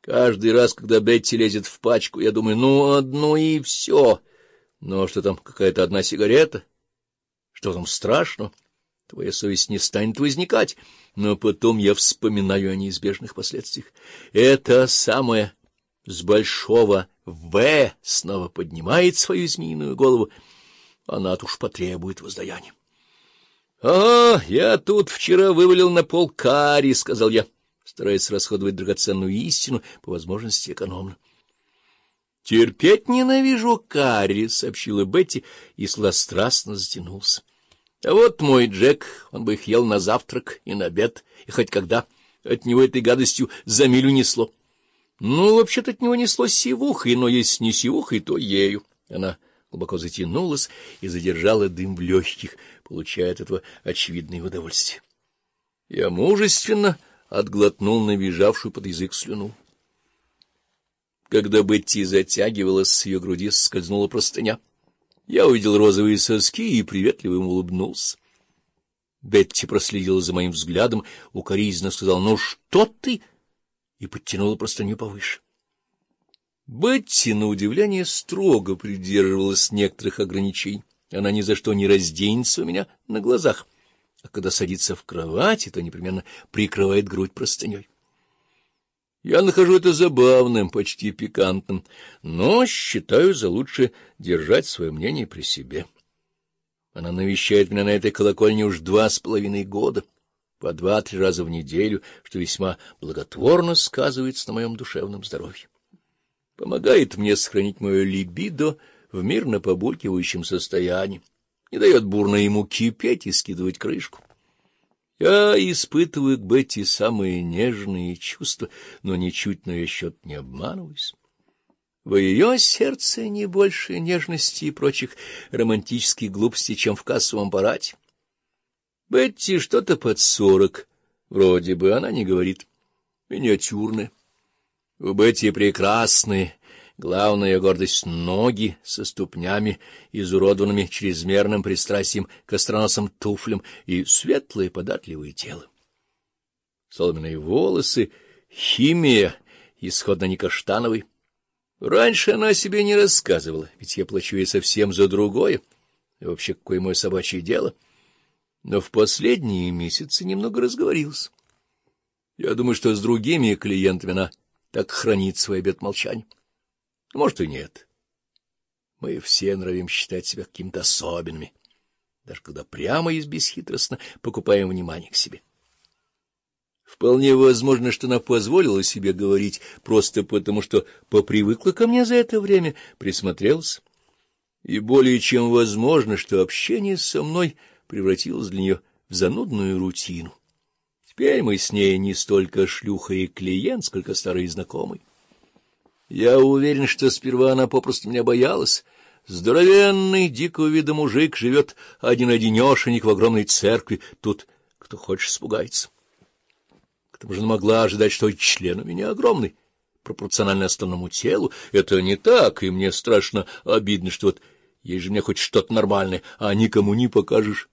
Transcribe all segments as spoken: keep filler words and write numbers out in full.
Каждый раз, когда Бетти лезет в пачку, я думаю, ну, одну и все. Но что там, какая-то одна сигарета? Что там страшно? Твоя совесть не станет возникать. Но потом я вспоминаю о неизбежных последствиях. Это самое с большого «В» снова поднимает свою змеиную голову. Она-то уж потребует воздаяния. — Ага, я тут вчера вывалил на пол карри, — сказал я, стараясь расходовать драгоценную истину, по возможности экономно. — Терпеть ненавижу карри, — сообщила Бетти и сладострастно затянулся. — А вот мой Джек, он бы их ел на завтрак и на обед, и хоть когда. От него этой гадостью за милю несло. Ну, вообще-то от него несло сивухой, но если не сивухой, то ею. Она глубоко затянулась и задержала дым в легких, получая от этого очевидное удовольствие. Я мужественно отглотнул набежавшую под язык слюну. Когда Бетти затягивалась, с ее груди скользнула простыня. Я увидел розовые соски и приветливо ему улыбнулся. Бетти проследила за моим взглядом, укоризненно сказала: «Ну что ты?» и подтянула простыню повыше. Бетти, на удивление, строго придерживалась некоторых ограничений. Она ни за что не разденется у меня на глазах, а когда садится в кровати, то непременно прикрывает грудь простыней. Я нахожу это забавным, почти пикантным, но считаю за лучшее держать свое мнение при себе. Она навещает меня на этой колокольне уж два с половиной года, по два-три раза в неделю, что весьма благотворно сказывается на моем душевном здоровье. Помогает мне сохранить мое либидо в мирно побулькивающем состоянии, не дает бурно ему кипеть и скидывать крышку. Я испытываю к Бетти самые нежные чувства, но ничуть на ее счет не обманываюсь. В ее сердце не больше нежности и прочих романтических глупостей, чем в кассовом аппарате. Бетти что-то под сорок, вроде бы, она не говорит. Миниатюрная. У Бетти прекрасные, главная гордость — ноги со ступнями, изуродованными чрезмерным пристрастием к остроносым туфлям, и светлое податливое тело. Соломенные волосы, химия, исходно не каштановый. Раньше она о себе не рассказывала, ведь я плачу ей совсем за другое. И вообще, какое мое собачье дело? Но в последние месяцы немного разговорилась. Я думаю, что с другими клиентами она так хранит свой обет молчания. Может, и нет. Мы все норовим считать себя какими-то особенными, даже когда прямо и бесхитростно покупаем внимание к себе. Вполне возможно, что она позволила себе говорить просто потому, что попривыкла ко мне за это время, присмотрелась. И более чем возможно, что общение со мной превратилось для нее в занудную рутину. Теперь мы с ней не столько шлюха и клиент, сколько старый знакомый. Я уверен, что сперва она попросту меня боялась. Здоровенный, дикого вида мужик живет один-одинешенек в огромной церкви. Тут кто хочешь испугается. К тому же она могла ожидать, что член у меня огромный, пропорционально основному телу. Это не так, и мне страшно обидно, что вот есть же мне хоть что-то нормальное, а никому не покажешь.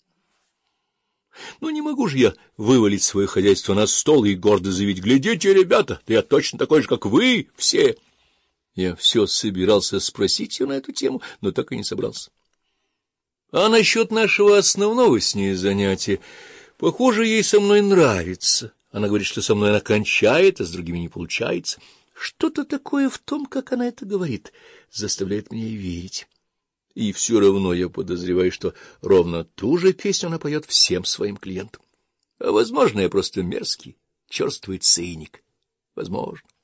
Ну, не могу же я вывалить свое хозяйство на стол и гордо заявить: глядите, ребята, да я точно такой же, как вы все. Я все собирался спросить ее на эту тему, но так и не собрался. А насчет нашего основного с ней занятия, похоже, ей со мной нравится. Она говорит, что со мной она кончает, а с другими не получается. Что-то такое в том, как она это говорит, заставляет меня ей верить. И все равно я подозреваю, что ровно ту же песню она поет всем своим клиентам. А, возможно, я просто мерзкий, черствый циник. Возможно.